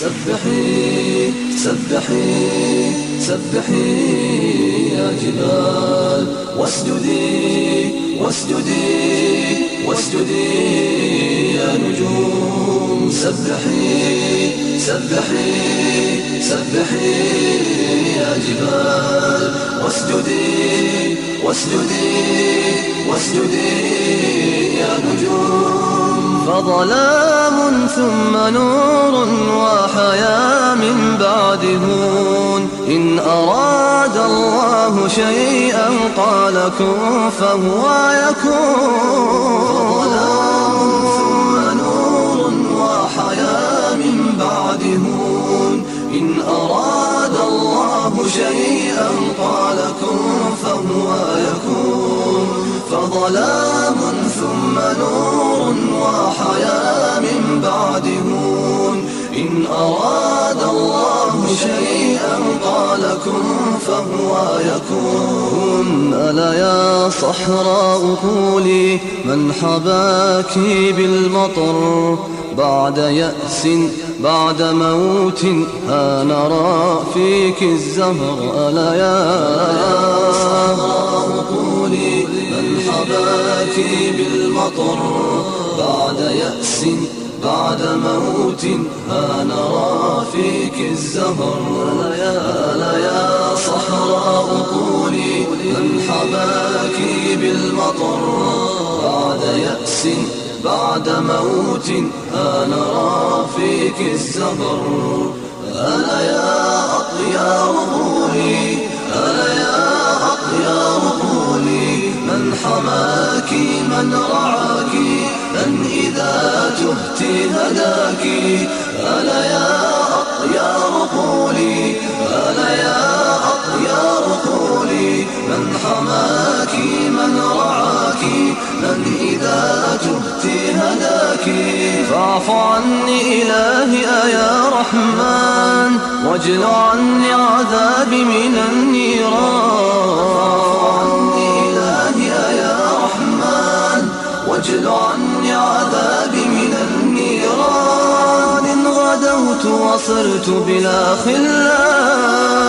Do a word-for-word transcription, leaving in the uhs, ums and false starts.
سبحي سبحي سبحي يا جبال واسجدي واسجدي واسجدي يا نجوم. سبحي سبحي سبحي يا جبال واسجدي واسجدي واسجدي يا نجوم. فظلام ثم نور وحياة من بعد هون. إن أراد الله شيئا قال كن فهو يكون. فظلام ثم نور وحياة من بعد هون. إن أراد الله شيئا قال كن فهو يكون. فظلام ثم نور وحياة من بعد هون. إن أراد الله شيئا قال كن فهو يكون. ألا يا صحراء قولي من حباك بالمطر بعد يأس بعد موت ها نرى فيك الزهر. ألا يا صحراء قولي من حباك بالمطر بعد يأس بعد موت ها نرى فيك الزهر. ألا يا صحراء قولي من حباك بالمطر بعد يأس بعد موت ها نرى فيك الزهر. ألا يا أطيار قولي ألا يا أطيار قولي من حماك من رعاك من إذا تهت هداك. ألا يا أطيار قولي ألا يا أطيار قولي من حماك من رعاك من إذا تهت هداك. فاعف عني إلهي يا رحمن واجل عني عذابي من النيران. واجل عني عذابي من النيران. إن غدوت وصرت بلا خلان